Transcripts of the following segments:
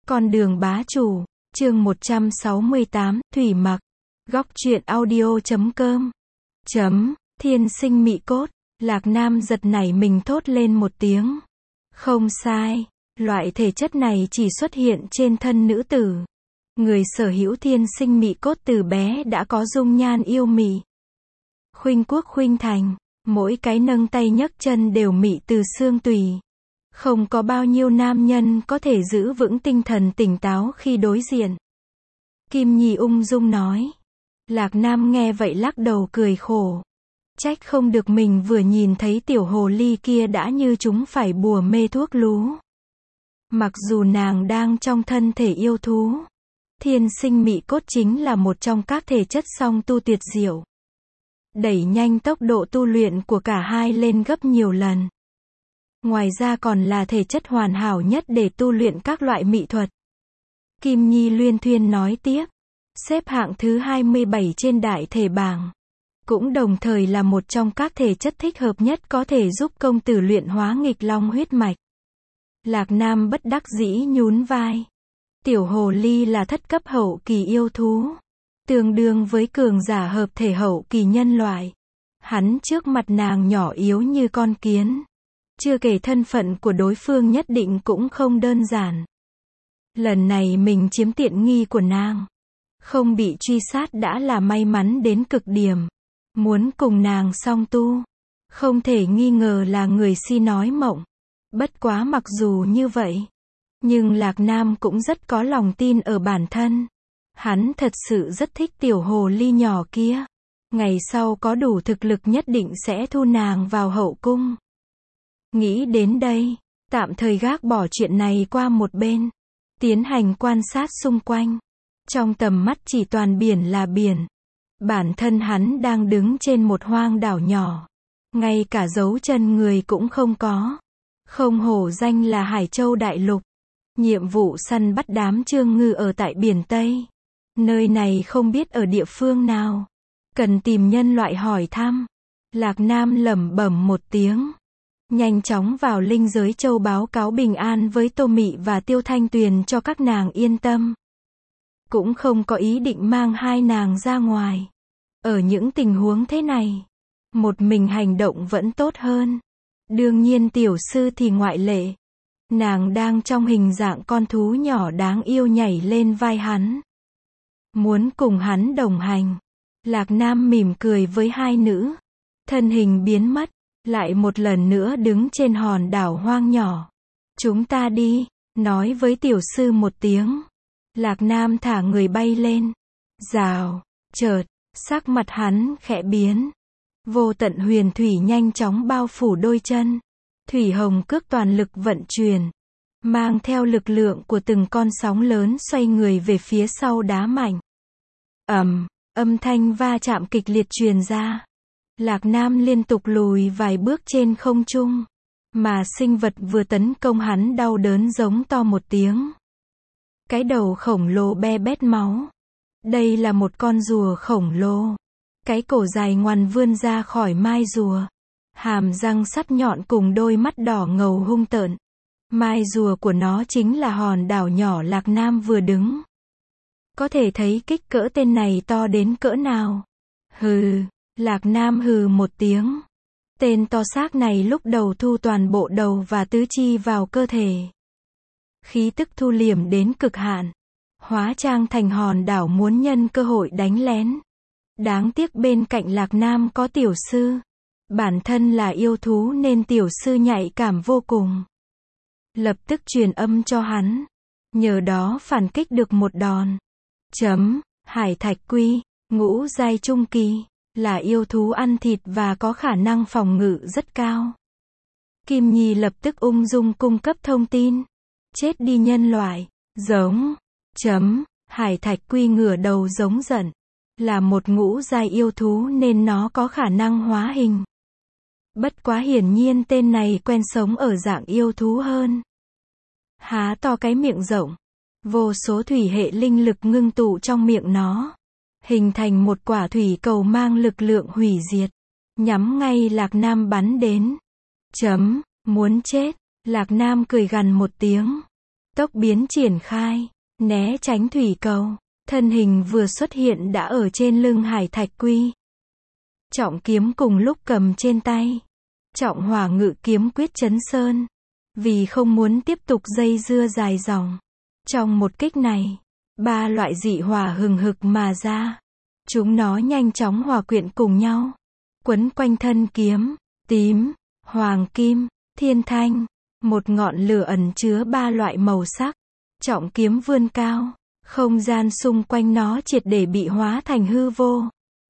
Con đường bá chủ, chương 168, Thủy Mặc. Góc truyện audio.com. Thiên sinh mị cốt. Lạc Nam giật nảy mình thốt lên một tiếng. Không sai, loại thể chất này chỉ xuất hiện trên thân nữ tử. Người sở hữu thiên sinh mị cốt từ bé đã có dung nhan yêu mị. Khuynh quốc khuynh thành, mỗi cái nâng tay nhấc chân đều mị từ xương tủy. Không có bao nhiêu nam nhân có thể giữ vững tinh thần tỉnh táo khi đối diện. Kim Nhi ung dung nói. Lạc Nam nghe vậy lắc đầu cười khổ. Trách không được mình vừa nhìn thấy tiểu hồ ly kia đã như chúng phải bùa mê thuốc lú. Mặc dù nàng đang trong thân thể yêu thú, thiên sinh mị cốt chính là một trong các thể chất song tu tuyệt diệu. Đẩy nhanh tốc độ tu luyện của cả hai lên gấp nhiều lần. Ngoài ra còn là thể chất hoàn hảo nhất để tu luyện các loại mỹ thuật. Kim Nhi luyên thuyên nói tiếp. Xếp hạng thứ 27 trên đại thể bảng. Cũng đồng thời là một trong các thể chất thích hợp nhất có thể giúp công tử luyện hóa nghịch long huyết mạch. Lạc Nam bất đắc dĩ nhún vai. Tiểu hồ ly là thất cấp hậu kỳ yêu thú. Tương đương với cường giả hợp thể hậu kỳ nhân loại. Hắn trước mặt nàng nhỏ yếu như con kiến. Chưa kể thân phận của đối phương nhất định cũng không đơn giản. Lần này mình chiếm tiện nghi của nàng. Không bị truy sát đã là may mắn đến cực điểm. Muốn cùng nàng song tu. Không thể nghi ngờ là người si nói mộng. Bất quá mặc dù như vậy. Nhưng Lạc Nam cũng rất có lòng tin ở bản thân. Hắn thật sự rất thích tiểu hồ ly nhỏ kia. Ngày sau có đủ thực lực nhất định sẽ thu nàng vào hậu cung. Nghĩ đến đây, tạm thời gác bỏ chuyện này qua một bên. Tiến hành quan sát xung quanh. Trong tầm mắt chỉ toàn biển là biển. Bản thân hắn đang đứng trên một hoang đảo nhỏ. Ngay cả dấu chân người cũng không có. Không hổ danh là Hải Châu Đại Lục. Nhiệm vụ săn bắt đám trương ngư ở tại biển Tây. Nơi này không biết ở địa phương nào. Cần tìm nhân loại hỏi thăm. Lạc Nam lẩm bẩm một tiếng. Nhanh chóng vào linh giới châu báo cáo bình an với Tô Mị và Tiêu Thanh Tuyền cho các nàng yên tâm. Cũng không có ý định mang hai nàng ra ngoài. Ở những tình huống thế này, một mình hành động vẫn tốt hơn. Đương nhiên tiểu sư thì ngoại lệ. Nàng đang trong hình dạng con thú nhỏ đáng yêu nhảy lên vai hắn. Muốn cùng hắn đồng hành. Lạc Nam mỉm cười với hai nữ. Thân hình biến mất. Lại một lần nữa đứng trên hòn đảo hoang nhỏ. Chúng ta đi, nói với tiểu sư một tiếng. Lạc Nam thả người bay lên. Rào, chợt, sắc mặt hắn khẽ biến. Vô tận huyền thủy nhanh chóng bao phủ đôi chân. Thủy hồng cước toàn lực vận chuyển. Mang theo lực lượng của từng con sóng lớn xoay người về phía sau đá mạnh. Âm thanh va chạm kịch liệt truyền ra. Lạc Nam liên tục lùi vài bước trên không trung. Mà sinh vật vừa tấn công hắn đau đớn giống to một tiếng. Cái đầu khổng lồ be bét máu. Đây là một con rùa khổng lồ. Cái cổ dài ngoằn vươn ra khỏi mai rùa. Hàm răng sắc nhọn cùng đôi mắt đỏ ngầu hung tợn. Mai rùa của nó chính là hòn đảo nhỏ Lạc Nam vừa đứng. Có thể thấy kích cỡ tên này to đến cỡ nào. Hừ. Lạc Nam hừ một tiếng. Tên to xác này lúc đầu thu toàn bộ đầu và tứ chi vào cơ thể. Khí tức thu liễm đến cực hạn. Hóa trang thành hòn đảo muốn nhân cơ hội đánh lén. Đáng tiếc bên cạnh Lạc Nam có tiểu sư. Bản thân là yêu thú nên tiểu sư nhạy cảm vô cùng. Lập tức truyền âm cho hắn. Nhờ đó phản kích được một đòn. Hải thạch quy, ngũ giai trung kỳ. Là yêu thú ăn thịt và có khả năng phòng ngự rất cao. Kim Nhi lập tức ung dung cung cấp thông tin. Chết đi nhân loại. Giống. Hải thạch quy ngửa đầu giống giận. Là một ngũ giai yêu thú nên nó có khả năng hóa hình. Bất quá hiển nhiên tên này quen sống ở dạng yêu thú hơn. Há to cái miệng rộng. Vô số thủy hệ linh lực ngưng tụ trong miệng nó. Hình thành một quả thủy cầu mang lực lượng hủy diệt. Nhắm ngay Lạc Nam bắn đến. Muốn chết. Lạc Nam cười gằn một tiếng. Tốc biến triển khai, né tránh thủy cầu, thân hình vừa xuất hiện đã ở trên lưng Hải Thạch Quy. Trọng kiếm cùng lúc cầm trên tay. Trọng hỏa ngự kiếm quyết chấn sơn. Vì không muốn tiếp tục dây dưa dài dòng. Trong một kích này, 3 loại dị hỏa hừng hực mà ra. Chúng nó nhanh chóng hòa quyện cùng nhau. Quấn quanh thân kiếm, tím, hoàng kim, thiên thanh. Một ngọn lửa ẩn chứa 3 loại màu sắc. Trọng kiếm vươn cao. Không gian xung quanh nó triệt để bị hóa thành hư vô.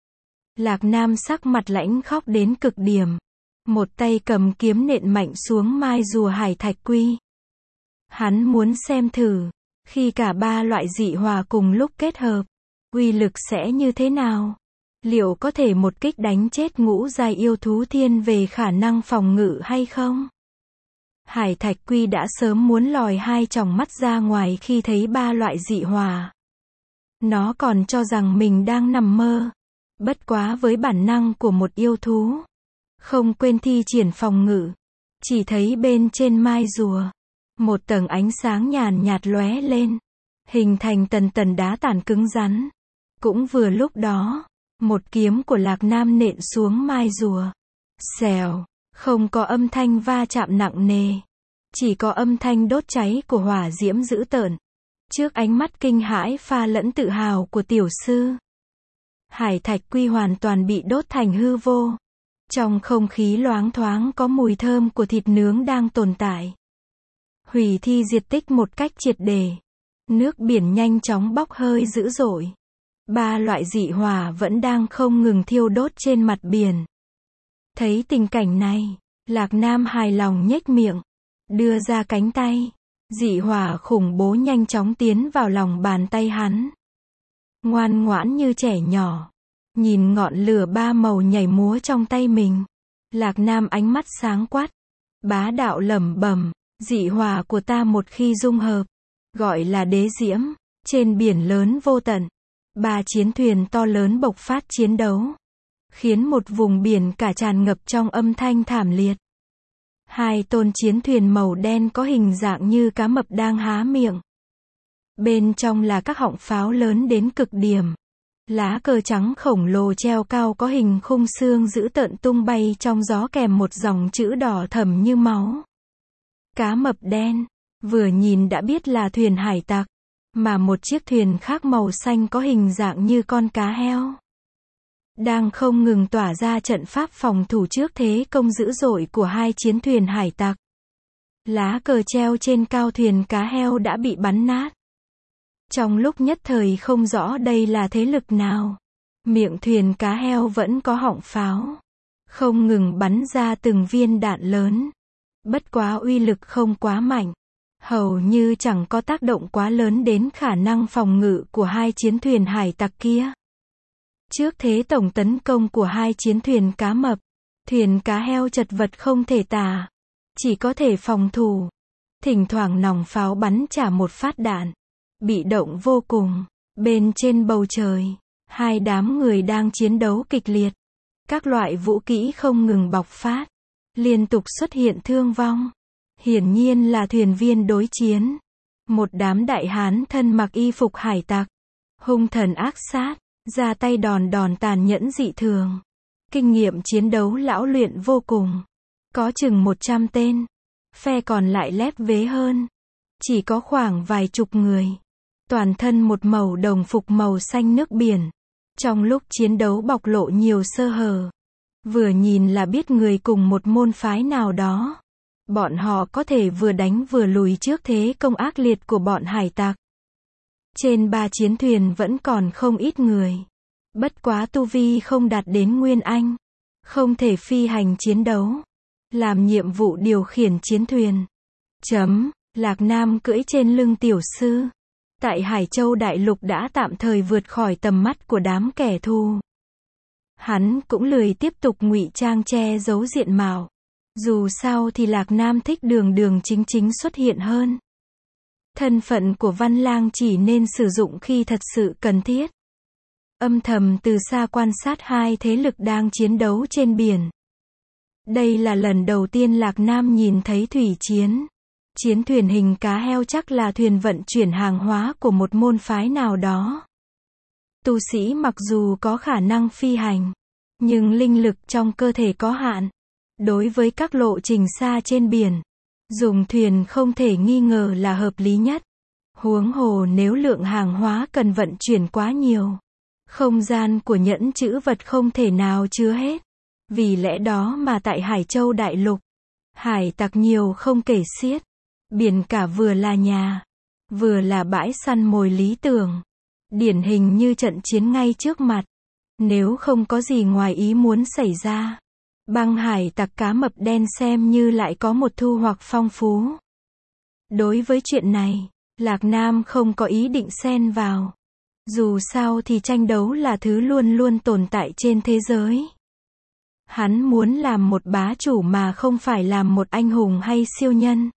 Lạc Nam sắc mặt lãnh khóc đến cực điểm. Một tay cầm kiếm nện mạnh xuống mai rùa Hải Thạch Quy. Hắn muốn xem thử, khi cả 3 loại dị hỏa cùng lúc kết hợp, uy lực sẽ như thế nào? Liệu có thể một kích đánh chết ngũ giai yêu thú thiên về khả năng phòng ngự hay không? Hải Thạch Quy đã sớm muốn lòi 2 tròng mắt ra ngoài khi thấy 3 loại dị hỏa. Nó còn cho rằng mình đang nằm mơ. Bất quá với bản năng của một yêu thú, không quên thi triển phòng ngự. Chỉ thấy bên trên mai rùa, một tầng ánh sáng nhàn nhạt lóe lên, hình thành tần tần đá tảng cứng rắn. Cũng vừa lúc đó, một kiếm của Lạc Nam nện xuống mai rùa. Xèo, không có âm thanh va chạm nặng nề, chỉ có âm thanh đốt cháy của hỏa diễm dữ tợn. Trước ánh mắt kinh hãi pha lẫn tự hào của tiểu sư, Hải Thạch Quy hoàn toàn bị đốt thành hư vô. Trong không khí loáng thoáng có mùi thơm của thịt nướng đang tồn tại. Hủy thi diệt tích một cách triệt để. Nước biển nhanh chóng bốc hơi dữ dội. 3 loại dị hỏa vẫn đang không ngừng thiêu đốt trên mặt biển. Thấy tình cảnh này, Lạc Nam hài lòng nhếch miệng, đưa ra cánh tay. Dị hỏa khủng bố nhanh chóng tiến vào lòng bàn tay hắn. Ngoan ngoãn như trẻ nhỏ. Nhìn ngọn lửa 3 màu nhảy múa trong tay mình. Lạc Nam ánh mắt sáng quát. Bá đạo lẩm bẩm, dị hỏa của ta một khi dung hợp, gọi là đế diễm. Trên biển lớn vô tận, 3 chiến thuyền to lớn bộc phát chiến đấu, khiến một vùng biển cả tràn ngập trong âm thanh thảm liệt. 2 tôn chiến thuyền màu đen có hình dạng như cá mập đang há miệng. Bên trong là các họng pháo lớn đến cực điểm. Lá cờ trắng khổng lồ treo cao có hình khung xương dữ tợn tung bay trong gió kèm một dòng chữ đỏ thẫm như máu. Cá mập đen, vừa nhìn đã biết là thuyền hải tặc, mà một chiếc thuyền khác màu xanh có hình dạng như con cá heo, đang không ngừng tỏa ra trận pháp phòng thủ trước thế công dữ dội của 2 chiến thuyền hải tặc. Lá cờ treo trên cao thuyền cá heo đã bị bắn nát. Trong lúc nhất thời không rõ đây là thế lực nào. Miệng thuyền cá heo vẫn có họng pháo, không ngừng bắn ra từng viên đạn lớn. Bất quá uy lực không quá mạnh, hầu như chẳng có tác động quá lớn đến khả năng phòng ngự của 2 chiến thuyền hải tặc kia. Trước thế tổng tấn công của 2 chiến thuyền cá mập, thuyền cá heo chật vật không thể tả, chỉ có thể phòng thủ. Thỉnh thoảng nòng pháo bắn trả một phát đạn. Bị động vô cùng. Bên trên bầu trời, 2 đám người đang chiến đấu kịch liệt. Các loại vũ kỹ không ngừng bộc phát, liên tục xuất hiện thương vong. Hiển nhiên là thuyền viên đối chiến. Một đám đại hán thân mặc y phục hải tặc, hung thần ác sát, ra tay đòn đòn tàn nhẫn dị thường. Kinh nghiệm chiến đấu lão luyện vô cùng. Có chừng 100 tên. Phe còn lại lép vế hơn. Chỉ có khoảng vài chục người. Toàn thân một màu đồng phục màu xanh nước biển. Trong lúc chiến đấu bộc lộ nhiều sơ hở. Vừa nhìn là biết người cùng một môn phái nào đó. Bọn họ có thể vừa đánh vừa lùi trước thế công ác liệt của bọn hải tặc. Trên 3 chiến thuyền vẫn còn không ít người. Bất quá tu vi không đạt đến Nguyên Anh. Không thể phi hành chiến đấu. Làm nhiệm vụ điều khiển chiến thuyền. Lạc Nam cưỡi trên lưng tiểu sư. Tại Hải Châu Đại Lục đã tạm thời vượt khỏi tầm mắt của đám kẻ thù. Hắn cũng lười tiếp tục ngụy trang che giấu diện mạo. Dù sao thì Lạc Nam thích đường đường chính chính xuất hiện hơn. Thân phận của Văn Lang chỉ nên sử dụng khi thật sự cần thiết. Âm thầm từ xa quan sát 2 thế lực đang chiến đấu trên biển. Đây là lần đầu tiên Lạc Nam nhìn thấy thủy chiến. Chiến thuyền hình cá heo chắc là thuyền vận chuyển hàng hóa của một môn phái nào đó. Tu sĩ mặc dù có khả năng phi hành, nhưng linh lực trong cơ thể có hạn. Đối với các lộ trình xa trên biển, dùng thuyền không thể nghi ngờ là hợp lý nhất. Huống hồ nếu lượng hàng hóa cần vận chuyển quá nhiều, không gian của nhẫn trữ vật không thể nào chứa hết. Vì lẽ đó mà tại Hải Châu Đại Lục, hải tặc nhiều không kể xiết. Biển cả vừa là nhà, vừa là bãi săn mồi lý tưởng. Điển hình như trận chiến ngay trước mặt. Nếu không có gì ngoài ý muốn xảy ra, băng hải tặc cá mập đen xem như lại có một thu hoạch phong phú. Đối với chuyện này, Lạc Nam không có ý định xen vào. Dù sao thì tranh đấu là thứ luôn luôn tồn tại trên thế giới. Hắn muốn làm một bá chủ mà không phải làm một anh hùng hay siêu nhân.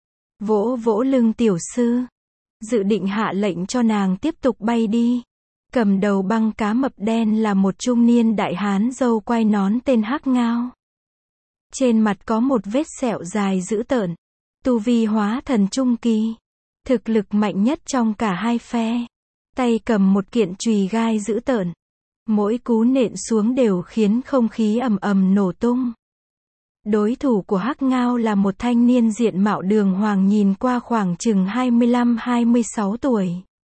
Vỗ vỗ lưng tiểu sư, dự định hạ lệnh cho nàng tiếp tục bay đi. Cầm đầu băng cá mập đen là một trung niên đại hán râu quai nón tên Hắc Ngao. Trên mặt có một vết sẹo dài dữ tợn. Tu vi hóa thần trung kỳ. Thực lực mạnh nhất trong cả hai phe. Tay cầm một kiện chùy gai dữ tợn. Mỗi cú nện xuống đều khiến không khí ầm ầm nổ tung. Đối thủ của Hắc Ngao là một thanh niên diện mạo đường hoàng nhìn qua khoảng chừng 25-26 tuổi.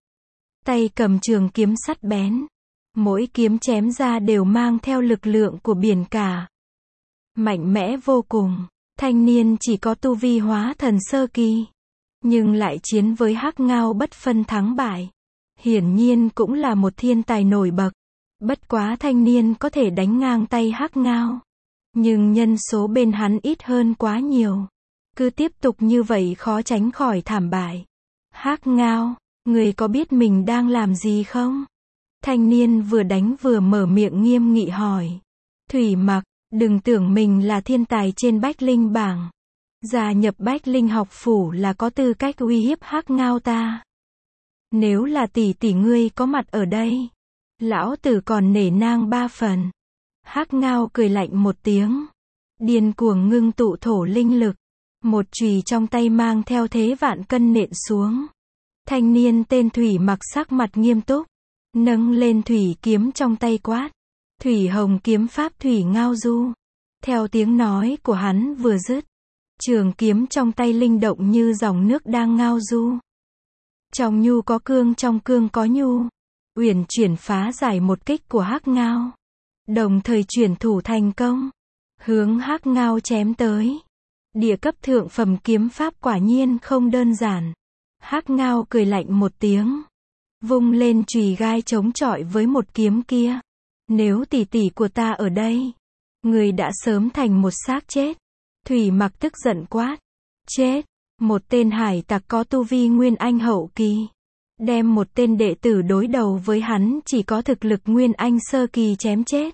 Tay cầm trường kiếm sắt bén. Mỗi kiếm chém ra đều mang theo lực lượng của biển cả. Mạnh mẽ vô cùng. Thanh niên chỉ có tu vi hóa thần sơ kỳ. Nhưng lại chiến với Hắc Ngao bất phân thắng bại. Hiển nhiên cũng là một thiên tài nổi bật. Bất quá thanh niên có thể đánh ngang tay Hắc Ngao. Nhưng nhân số bên hắn ít hơn quá nhiều. Cứ tiếp tục như vậy khó tránh khỏi thảm bại. Hắc Ngao, người có biết mình đang làm gì không? Thanh niên vừa đánh vừa mở miệng nghiêm nghị hỏi. Thủy Mặc, đừng tưởng mình là thiên tài trên Bách Linh bảng. Gia nhập Bách Linh học phủ là có tư cách uy hiếp Hắc Ngao ta. Nếu là tỷ tỷ ngươi có mặt ở đây, lão tử còn nể nang 3 phần. Hắc Ngao cười lạnh một tiếng. Điên cuồng ngưng tụ thổ linh lực. Một chùy trong tay mang theo thế vạn cân nện xuống. Thanh niên tên Thủy Mặc sắc mặt nghiêm túc. Nâng lên thủy kiếm trong tay quát. Thủy hồng kiếm pháp thủy ngao du. Theo tiếng nói của hắn vừa dứt, trường kiếm trong tay linh động như dòng nước đang ngao du. Trong nhu có cương, trong cương có nhu. Uyển chuyển phá giải một kích của Hắc Ngao. Đồng thời chuyển thủ thành công. Hướng Hắc Ngao chém tới. Địa cấp thượng phẩm kiếm pháp quả nhiên không đơn giản. Hắc Ngao cười lạnh một tiếng. Vung lên chùy gai chống chọi với một kiếm kia. Nếu tỷ tỷ của ta ở đây, người đã sớm thành một xác chết. Thủy Mặc tức giận quát. Chết. Một tên hải tặc có tu vi nguyên anh hậu kỳ. Đem một tên đệ tử đối đầu với hắn chỉ có thực lực nguyên anh sơ kỳ chém chết.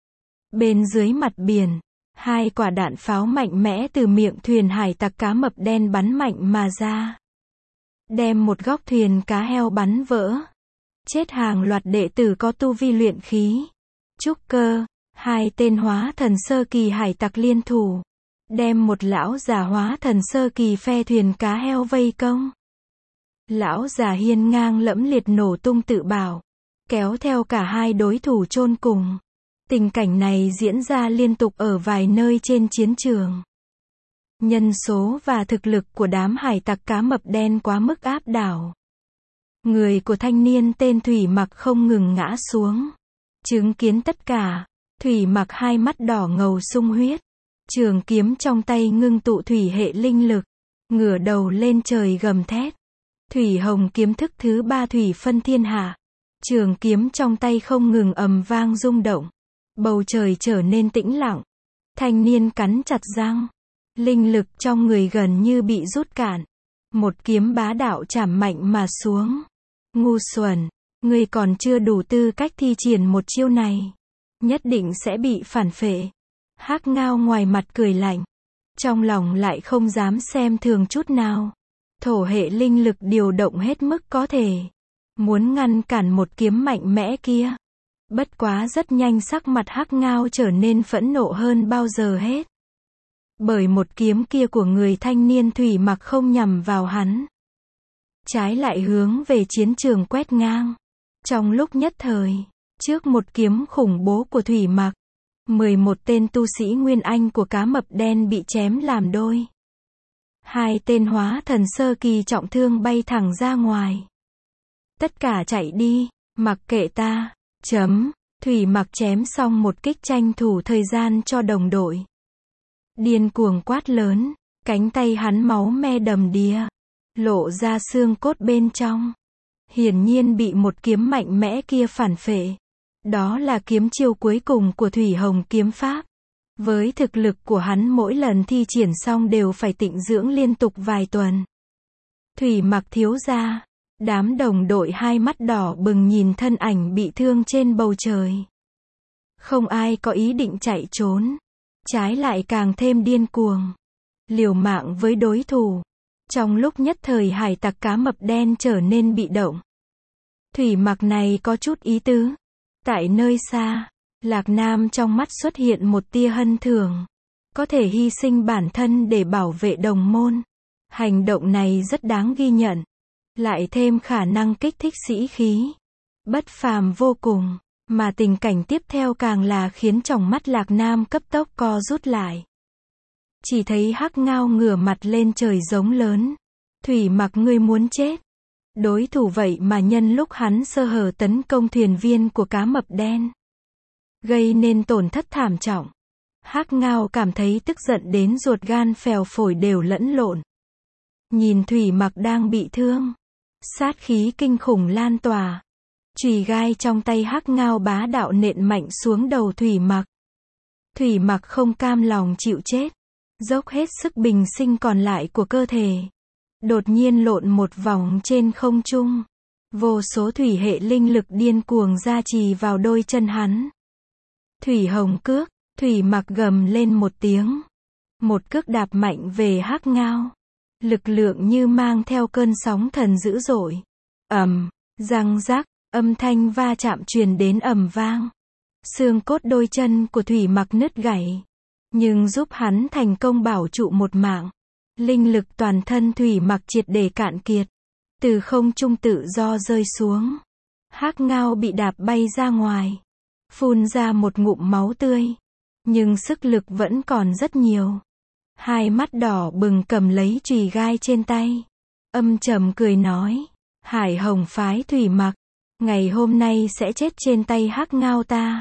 Bên dưới mặt biển, 2 quả đạn pháo mạnh mẽ từ miệng thuyền hải tặc cá mập đen bắn mạnh mà ra. Đem một góc thuyền cá heo bắn vỡ. Chết hàng loạt đệ tử có tu vi luyện khí. Trúc cơ, 2 tên hóa thần sơ kỳ hải tặc liên thủ. Đem một lão già hóa thần sơ kỳ phe thuyền cá heo vây công. Lão già hiên ngang lẫm liệt nổ tung tự bảo. Kéo theo cả 2 đối thủ chôn cùng. Tình cảnh này diễn ra liên tục ở vài nơi trên chiến trường. Nhân số và thực lực của đám hải tặc cá mập đen quá mức áp đảo. Người của thanh niên tên Thủy Mặc không ngừng ngã xuống. Chứng kiến tất cả, Thủy Mặc hai mắt đỏ ngầu sung huyết. Trường kiếm trong tay ngưng tụ thủy hệ linh lực. Ngửa đầu lên trời gầm thét. Thủy hồng kiếm thức thứ 3 thủy phân thiên hạ. Trường kiếm trong tay không ngừng ầm vang rung động. Bầu trời trở nên tĩnh lặng. Thanh niên cắn chặt răng. Linh lực trong người gần như bị rút cạn. Một kiếm bá đạo chảm mạnh mà xuống. Ngu xuẩn, ngươi còn chưa đủ tư cách thi triển một chiêu này. Nhất định sẽ bị phản phệ. Hắc Ngao ngoài mặt cười lạnh. Trong lòng lại không dám xem thường chút nào. Thổ hệ linh lực điều động hết mức có thể. Muốn ngăn cản một kiếm mạnh mẽ kia. Bất quá rất nhanh sắc mặt Hắc Ngao trở nên phẫn nộ hơn bao giờ hết. Bởi một kiếm kia của người thanh niên Thủy Mặc không nhằm vào hắn, trái lại hướng về chiến trường quét ngang. Trong lúc nhất thời, trước một kiếm khủng bố của Thủy Mặc, 11 tên tu sĩ Nguyên Anh của cá mập đen bị chém làm đôi. 2 tên hóa thần sơ kỳ trọng thương bay thẳng ra ngoài. Tất cả chạy đi, mặc kệ ta. Thủy Mặc chém xong một kích tranh thủ thời gian cho đồng đội. Điên cuồng quát lớn, cánh tay hắn máu me đầm đìa, lộ ra xương cốt bên trong. Hiển nhiên bị một kiếm mạnh mẽ kia phản phệ. Đó là kiếm chiêu cuối cùng của Thủy Hồng kiếm pháp. Với thực lực của hắn mỗi lần thi triển xong đều phải tịnh dưỡng liên tục vài tuần. Thủy Mặc thiếu gia, đám đồng đội hai mắt đỏ bừng nhìn thân ảnh bị thương trên bầu trời. Không ai có ý định chạy trốn, trái lại càng thêm điên cuồng, liều mạng với đối thủ. Trong lúc nhất thời hải tặc cá mập đen trở nên bị động. Thủy Mặc này có chút ý tứ. Tại nơi xa, Lạc Nam trong mắt xuất hiện một tia hân thường. Có thể hy sinh bản thân để bảo vệ đồng môn. Hành động này rất đáng ghi nhận. Lại thêm khả năng kích thích sĩ khí. Bất phàm vô cùng. Mà tình cảnh tiếp theo càng là khiến tròng mắt Lạc Nam cấp tốc co rút lại. Chỉ thấy Hắc Ngao ngửa mặt lên trời giống lớn. Thủy Mặc ngươi muốn chết. Đối thủ vậy mà nhân lúc hắn sơ hở tấn công thuyền viên của cá mập đen, gây nên tổn thất thảm trọng. Hắc Ngao cảm thấy tức giận đến ruột gan phèo phổi đều lẫn lộn. Nhìn Thủy Mặc đang bị thương, sát khí kinh khủng lan tỏa. Chùy gai trong tay Hắc Ngao bá đạo nện mạnh xuống đầu Thủy Mặc. Thủy Mặc không cam lòng chịu chết, dốc hết sức bình sinh còn lại của cơ thể. Đột nhiên lộn một vòng trên không trung. Vô số thủy hệ linh lực điên cuồng gia trì vào đôi chân hắn. Thủy Hồng cước, Thủy Mặc gầm lên một tiếng. Một cước đạp mạnh về Hắc Ngao. Lực lượng như mang theo cơn sóng thần dữ dội. Răng rắc, âm thanh va chạm truyền đến ầm vang. Xương cốt đôi chân của Thủy Mặc nứt gãy. Nhưng giúp hắn thành công bảo trụ một mạng. Linh lực toàn thân Thủy Mặc triệt để cạn kiệt. Từ không trung tự do rơi xuống. Hắc Ngao bị đạp bay ra ngoài. Phun ra một ngụm máu tươi. Nhưng sức lực vẫn còn rất nhiều. Hai mắt đỏ bừng cầm lấy chùy gai trên tay. Âm trầm cười nói. Hải Hồng phái Thủy Mặc. Ngày hôm nay sẽ chết trên tay Hắc Ngao ta.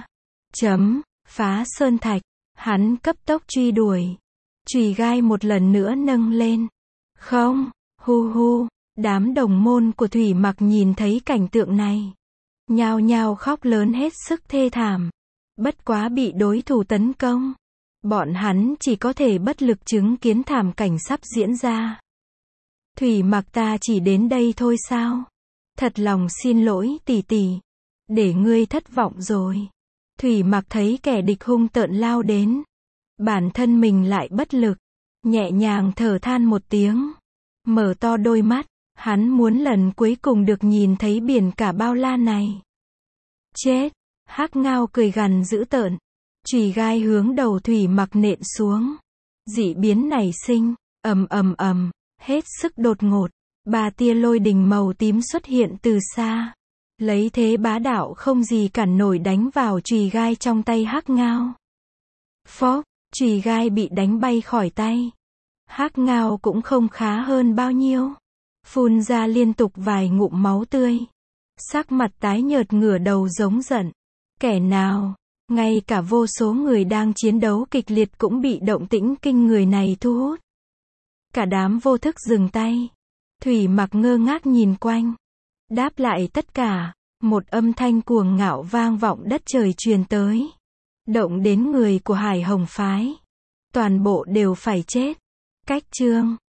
Phá sơn thạch. Hắn cấp tốc truy đuổi. Chùy gai một lần nữa nâng lên. Không, hu. Đám đồng môn của Thủy Mặc nhìn thấy cảnh tượng này. Nhao nhao khóc lớn hết sức thê thảm. Bất quá bị đối thủ tấn công. Bọn hắn chỉ có thể bất lực chứng kiến thảm cảnh sắp diễn ra. Thủy Mặc ta chỉ đến đây thôi sao? Thật lòng xin lỗi tỷ tỷ. Để ngươi thất vọng rồi. Thủy Mặc thấy kẻ địch hung tợn lao đến. Bản thân mình lại bất lực. Nhẹ nhàng thở than một tiếng. Mở to đôi mắt. Hắn muốn lần cuối cùng được nhìn thấy biển cả bao la này. Chết. Hắc Ngao cười gằn dữ tợn. Chùy gai hướng đầu Thủy Mặc nện xuống. Dị biến nảy sinh. ầm. Hết sức đột ngột. 3 tia lôi đình màu tím xuất hiện từ xa. Lấy thế bá đạo không gì cản nổi đánh vào chùy gai trong tay Hắc Ngao. Phốc. Chùy gai bị đánh bay khỏi tay. Hắc Ngao cũng không khá hơn bao nhiêu. Phun ra liên tục vài ngụm máu tươi. Sắc mặt tái nhợt ngửa đầu giống giận. Kẻ nào? Ngay cả vô số người đang chiến đấu kịch liệt cũng bị động tĩnh kinh người này thu hút. Cả đám vô thức dừng tay. Thủy Mặc ngơ ngác nhìn quanh. Đáp lại tất cả. Một âm thanh cuồng ngạo vang vọng đất trời truyền tới. Động đến người của Hải Hồng phái. Toàn bộ đều phải chết. Cách chương